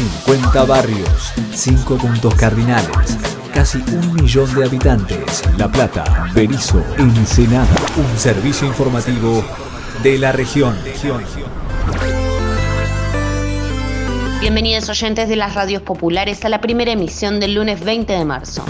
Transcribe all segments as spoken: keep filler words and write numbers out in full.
cincuenta barrios, cinco puntos cardinales, casi un millón de habitantes. La Plata, Berisso, Ensenada. Un servicio informativo de la región. Bienvenidos oyentes de las radios populares a la primera emisión del lunes veinte de marzo.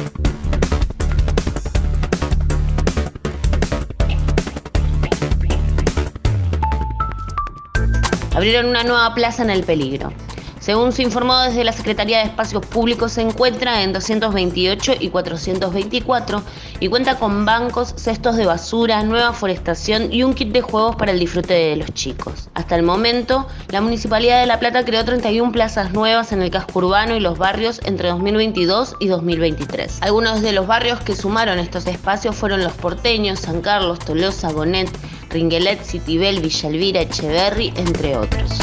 Abrieron una nueva plaza en El Peligro. Según se informó desde la Secretaría de Espacios Públicos, se encuentra en doscientos veintiocho y cuatrocientos veinticuatro y cuenta con bancos, cestos de basura, nueva forestación y un kit de juegos para el disfrute de los chicos. Hasta el momento, la Municipalidad de La Plata creó treinta y una plazas nuevas en el casco urbano y los barrios entre dos mil veintidós y dos mil veintitrés. Algunos de los barrios que sumaron estos espacios fueron Los Porteños, San Carlos, Tolosa, Bonet, Ringuelet, Citibel, Villa Elvira, Echeverri, entre otros.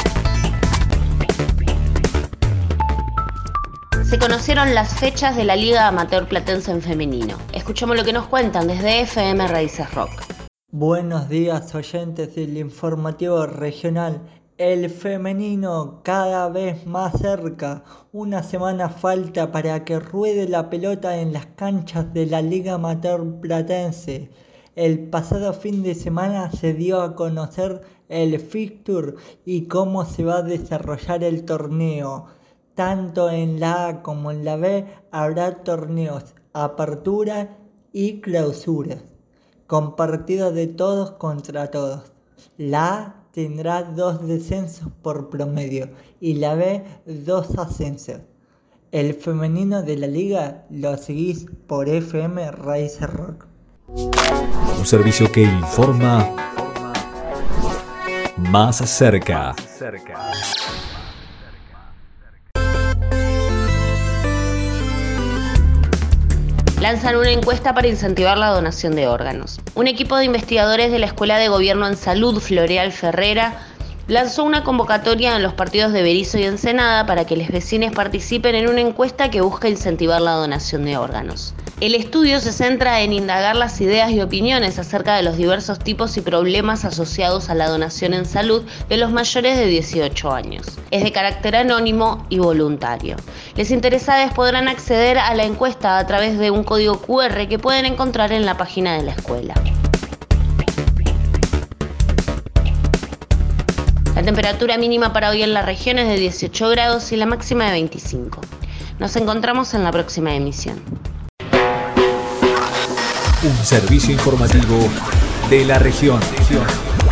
Se conocieron las fechas de la Liga Amateur Platense en femenino. Escuchemos lo que nos cuentan desde F M Raíces Rock. Buenos días, oyentes del informativo regional. El femenino cada vez más cerca. Una semana falta para que ruede la pelota en las canchas de la Liga Amateur Platense. El pasado fin de semana se dio a conocer el fixture y cómo se va a desarrollar el torneo. Tanto en la A como en la B habrá torneos, apertura y clausura, con partidos de todos contra todos. La A tendrá dos descensos por promedio y la B dos ascensos. El femenino de la liga lo seguís por F M Raíces Rock. Un servicio que informa más cerca. Lanzan una encuesta para incentivar la donación de órganos. Un equipo de investigadores de la Escuela de Gobierno en Salud Floreal Ferrera lanzó una convocatoria en los partidos de Berisso y Ensenada para que los vecinos participen en una encuesta que busca incentivar la donación de órganos. El estudio se centra en indagar las ideas y opiniones acerca de los diversos tipos y problemas asociados a la donación en salud de los mayores de dieciocho años. Es de carácter anónimo y voluntario. Les interesados podrán acceder a la encuesta a través de un código cu erre que pueden encontrar en la página de la escuela. La temperatura mínima para hoy en la región es de dieciocho grados y la máxima de veinticinco. Nos encontramos en la próxima emisión. Un servicio informativo de la región.